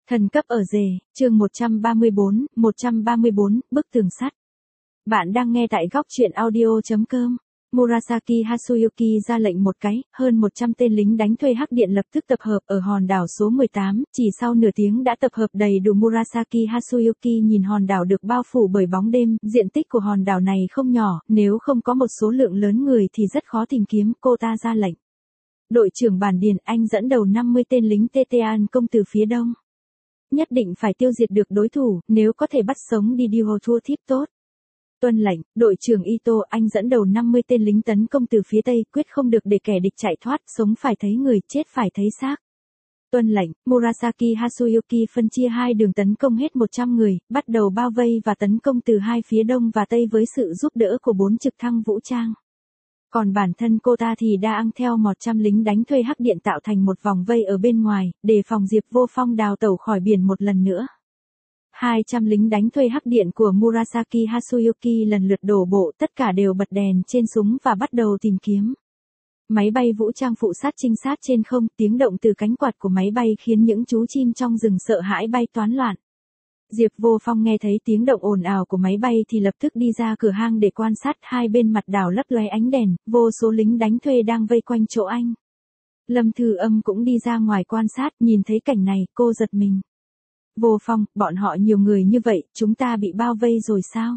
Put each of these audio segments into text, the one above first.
Thần cấp ở rể, chương 134, bức tường sắt. Bạn đang nghe tại góc truyện audio.com. Murasaki Hatsuyuki ra lệnh một cái, hơn 100 tên lính đánh thuê Hắc Điện lập tức tập hợp ở hòn đảo số 18, chỉ sau nửa tiếng đã tập hợp đầy đủ. Murasaki Hatsuyuki nhìn hòn đảo được bao phủ bởi bóng đêm, diện tích của hòn đảo này không nhỏ, nếu không có một số lượng lớn người thì rất khó tìm kiếm. Cô ta ra lệnh. Đội trưởng Bản Điền, anh dẫn đầu 50 tên lính Tetean công từ phía đông. Nhất định phải tiêu diệt được đối thủ, nếu có thể bắt sống đi Dio thua thiếp tốt. Tuân lệnh, đội trưởng Ito, anh dẫn đầu 50 tên lính tấn công từ phía tây, quyết không được để kẻ địch chạy thoát, sống phải thấy người, chết phải thấy xác. Tuân lệnh, Murasaki Hatsuyuki phân chia hai đường tấn công hết 100 người, bắt đầu bao vây và tấn công từ hai phía đông và tây với sự giúp đỡ của 4 trực thăng vũ trang. Còn bản thân cô ta thì đang theo 100 lính đánh thuê Hắc Điện tạo thành một vòng vây ở bên ngoài, để phòng Diệp Vô Phong đào tẩu khỏi biển một lần nữa. 200 lính đánh thuê Hắc Điện của Murasaki Hatsuyuki lần lượt đổ bộ, tất cả đều bật đèn trên súng và bắt đầu tìm kiếm. Máy bay vũ trang phụ sát trinh sát trên không, tiếng động từ cánh quạt của máy bay khiến những chú chim trong rừng sợ hãi bay toán loạn. Diệp Vô Phong nghe thấy tiếng động ồn ào của máy bay thì lập tức đi ra cửa hang để quan sát. Hai bên mặt đảo lấp lóe ánh đèn, vô số lính đánh thuê đang vây quanh chỗ anh. Lâm Thư Âm cũng đi ra ngoài quan sát, nhìn thấy cảnh này, cô giật mình. Vô Phong, bọn họ nhiều người như vậy, chúng ta bị bao vây rồi sao?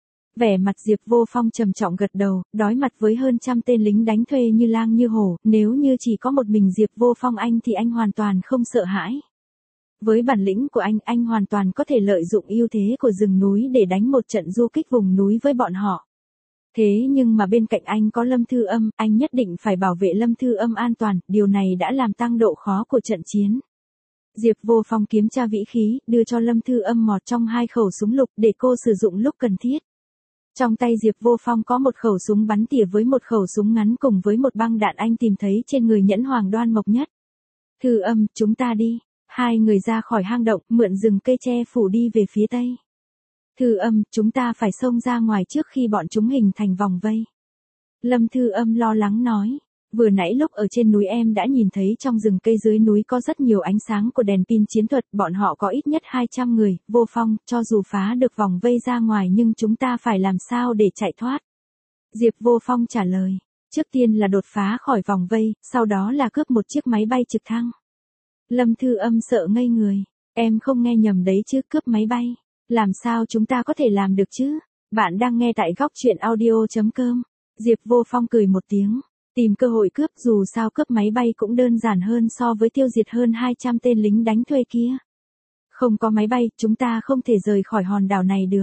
Vẻ mặt Diệp Vô Phong trầm trọng gật đầu, đối mặt với hơn 100 tên lính đánh thuê như lang như hổ, nếu như chỉ có một mình Diệp Vô Phong anh thì anh hoàn toàn không sợ hãi. Với bản lĩnh của anh hoàn toàn có thể lợi dụng ưu thế của rừng núi để đánh một trận du kích vùng núi với bọn họ. Thế nhưng mà bên cạnh anh có Lâm Thư Âm, anh nhất định phải bảo vệ Lâm Thư Âm an toàn, điều này đã làm tăng độ khó của trận chiến. Diệp Vô Phong kiếm tra vĩ khí, đưa cho Lâm Thư Âm một trong hai khẩu súng lục để cô sử dụng lúc cần thiết. Trong tay Diệp Vô Phong có một khẩu súng bắn tỉa với một khẩu súng ngắn cùng với một băng đạn anh tìm thấy trên người Nhẫn Hoàng Đoan Mộc Nhất. Thư Âm, chúng ta đi. Hai người ra khỏi hang động, mượn rừng cây tre phủ đi về phía tây. Thư Âm, chúng ta phải xông ra ngoài trước khi bọn chúng hình thành vòng vây. Lâm Thư Âm lo lắng nói. Vừa nãy lúc ở trên núi em đã nhìn thấy trong rừng cây dưới núi có rất nhiều ánh sáng của đèn pin chiến thuật, bọn họ có ít nhất 200 người. Vô Phong, cho dù phá được vòng vây ra ngoài nhưng chúng ta phải làm sao để chạy thoát? Diệp Vô Phong trả lời. Trước tiên là đột phá khỏi vòng vây, sau đó là cướp một chiếc máy bay trực thăng. Lâm Thư Âm sợ ngây người. Em không nghe nhầm đấy chứ, cướp máy bay. Làm sao chúng ta có thể làm được chứ? Bạn đang nghe tại góc truyện audio.com. Diệp Vô Phong cười một tiếng. Tìm cơ hội cướp, dù sao cướp máy bay cũng đơn giản hơn so với tiêu diệt hơn 200 tên lính đánh thuê kia. Không có máy bay, chúng ta không thể rời khỏi hòn đảo này được.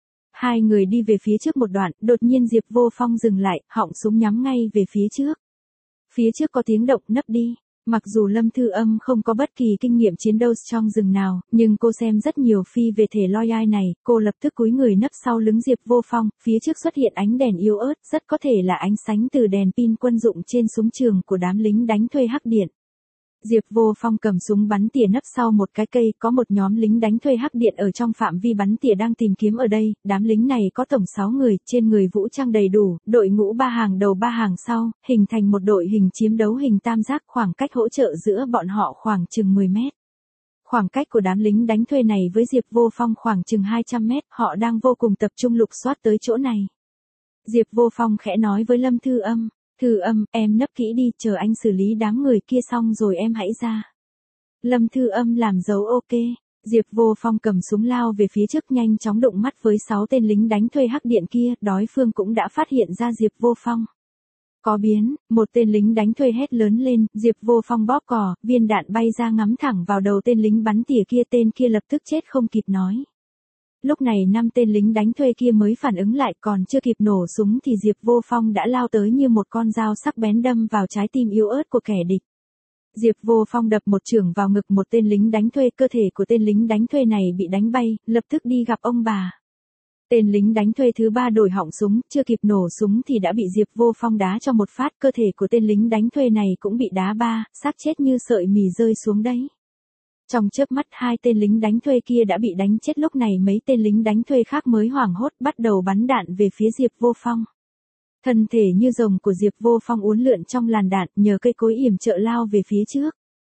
Hai người đi về phía trước một đoạn, đột nhiên Diệp Vô Phong dừng lại, họng súng nhắm ngay về phía trước. Phía trước có tiếng động, nấp đi. Mặc dù Lâm Thư Âm không có bất kỳ kinh nghiệm chiến đấu trong rừng nào, nhưng cô xem rất nhiều phi về thể Loyai này, cô lập tức cúi người nấp sau lưng Diệp Vô Phong, phía trước xuất hiện ánh đèn yếu ớt, rất có thể là ánh sáng từ đèn pin quân dụng trên súng trường của đám lính đánh thuê Hắc Điện. Diệp Vô Phong cầm súng bắn tỉa nấp sau một cái cây, có một nhóm lính đánh thuê Hắc Điện ở trong phạm vi bắn tỉa đang tìm kiếm ở đây, đám lính này có tổng 6 người, trên người vũ trang đầy đủ, đội ngũ 3 hàng đầu 3 hàng sau, hình thành một đội hình chiến đấu hình tam giác, khoảng cách hỗ trợ giữa bọn họ khoảng chừng 10 mét. Khoảng cách của đám lính đánh thuê này với Diệp Vô Phong khoảng chừng 200 mét, họ đang vô cùng tập trung lục soát tới chỗ này. Diệp Vô Phong khẽ nói với Lâm Thư Âm. Thư Âm, em nấp kỹ đi, chờ anh xử lý đám người kia xong rồi em hãy ra. Lâm Thư Âm làm dấu ok. Diệp Vô Phong cầm súng lao về phía trước, nhanh chóng đụng mắt với 6 tên lính đánh thuê Hắc Điện kia, đối phương cũng đã phát hiện ra Diệp Vô Phong. Có biến, một tên lính đánh thuê hét lớn lên, Diệp Vô Phong bóp cò, viên đạn bay ra ngắm thẳng vào đầu tên lính bắn tỉa kia, tên kia lập tức chết không kịp nói. Lúc này 5 tên lính đánh thuê kia mới phản ứng lại, còn chưa kịp nổ súng thì Diệp Vô Phong đã lao tới như một con dao sắc bén đâm vào trái tim yếu ớt của kẻ địch. Diệp Vô Phong đập một chưởng vào ngực một tên lính đánh thuê, cơ thể của tên lính đánh thuê này bị đánh bay, lập tức đi gặp ông bà. Tên lính đánh thuê thứ 3 đổi họng súng, chưa kịp nổ súng thì đã bị Diệp Vô Phong đá cho một phát, cơ thể của tên lính đánh thuê này cũng bị đá ba, xác chết như sợi mì rơi xuống đấy. Trong chớp mắt 2 tên lính đánh thuê kia đã bị đánh chết, lúc này mấy tên lính đánh thuê khác mới hoảng hốt bắt đầu bắn đạn về phía Diệp Vô Phong. Thân thể như rồng của Diệp Vô Phong uốn lượn trong làn đạn, nhờ cây cối yểm trợ lao về phía trước.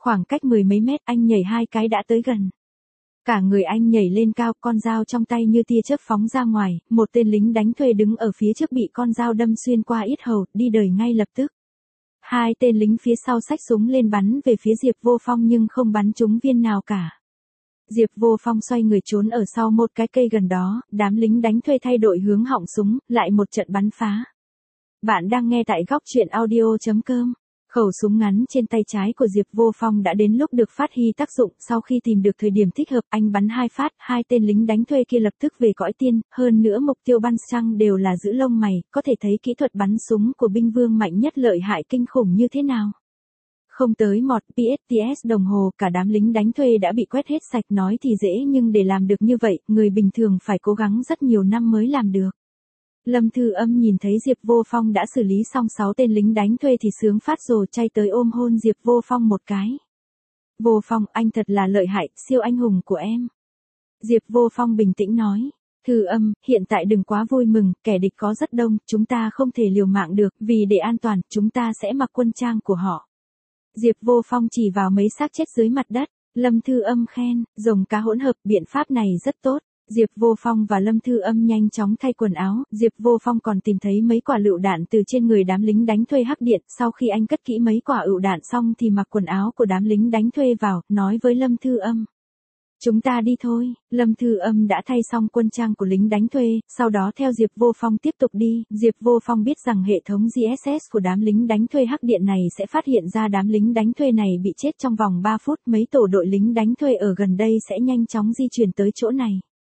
Khoảng cách mười mấy mét anh nhảy 2 cái đã tới gần. Cả người anh nhảy lên cao, con dao trong tay như tia chớp phóng ra ngoài, một tên lính đánh thuê đứng ở phía trước bị con dao đâm xuyên qua yết hầu, đi đời ngay lập tức. 2 tên lính phía sau xách súng lên bắn về phía Diệp Vô Phong nhưng không bắn trúng viên nào cả. Diệp Vô Phong xoay người trốn ở sau một cái cây gần đó, đám lính đánh thuê thay đổi hướng họng súng, lại một trận bắn phá. Bạn đang nghe tại góc truyện audio.com. Khẩu súng ngắn trên tay trái của Diệp Vô Phong đã đến lúc được phát huy tác dụng, sau khi tìm được thời điểm thích hợp, anh bắn 2 phát, 2 tên lính đánh thuê kia lập tức về cõi tiên, hơn nữa mục tiêu bắn chăng đều là giữ lông mày, có thể thấy kỹ thuật bắn súng của binh vương mạnh nhất lợi hại kinh khủng như thế nào. Không tới một PSTS đồng hồ, cả đám lính đánh thuê đã bị quét hết sạch, nói thì dễ nhưng để làm được như vậy, người bình thường phải cố gắng rất nhiều năm mới làm được. Lâm Thư Âm nhìn thấy Diệp Vô Phong đã xử lý xong 6 tên lính đánh thuê thì sướng phát rồi, chay tới ôm hôn Diệp Vô Phong một cái. Vô Phong, anh thật là lợi hại, siêu anh hùng của em. Diệp Vô Phong bình tĩnh nói. Thư Âm, hiện tại đừng quá vui mừng, kẻ địch có rất đông, chúng ta không thể liều mạng được, vì để an toàn, chúng ta sẽ mặc quân trang của họ. Diệp Vô Phong chỉ vào mấy xác chết dưới mặt đất. Lâm Thư Âm khen, rồng cá hỗn hợp, biện pháp này rất tốt. Diệp Vô Phong và Lâm Thư Âm nhanh chóng thay quần áo, Diệp Vô Phong còn tìm thấy mấy quả lựu đạn từ trên người đám lính đánh thuê hắc điện, sau khi anh cất kỹ mấy quả lựu đạn xong thì mặc quần áo của đám lính đánh thuê vào, nói với Lâm Thư Âm. Chúng ta đi thôi. Lâm Thư Âm đã thay xong quân trang của lính đánh thuê, sau đó theo Diệp Vô Phong tiếp tục đi. Diệp Vô Phong biết rằng hệ thống GSS của đám lính đánh thuê hắc điện này sẽ phát hiện ra đám lính đánh thuê này bị chết trong vòng 3 phút, mấy tổ đội lính đánh thuê ở gần đây sẽ nhanh chóng di chuyển tới chỗ này.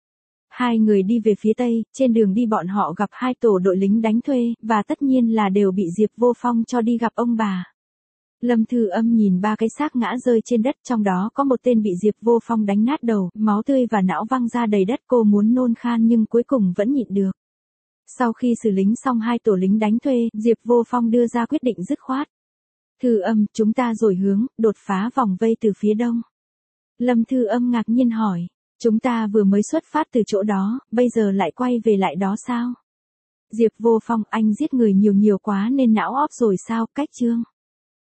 2 người đi về phía tây, trên đường đi bọn họ gặp 2 tổ đội lính đánh thuê, và tất nhiên là đều bị Diệp Vô Phong cho đi gặp ông bà. Lâm Thư Âm nhìn 3 cái xác ngã rơi trên đất, trong đó có một tên bị Diệp Vô Phong đánh nát đầu, máu tươi và não văng ra đầy đất, cô muốn nôn khan nhưng cuối cùng vẫn nhịn được. Sau khi xử lý xong 2 tổ lính đánh thuê, Diệp Vô Phong đưa ra quyết định dứt khoát. Thư Âm, chúng ta rồi hướng, đột phá vòng vây từ phía đông. Lâm Thư Âm ngạc nhiên hỏi. Chúng ta vừa mới xuất phát từ chỗ đó, bây giờ lại quay về lại đó sao? Diệp Vô Phong, anh giết người nhiều quá nên não óp rồi sao, cách chương.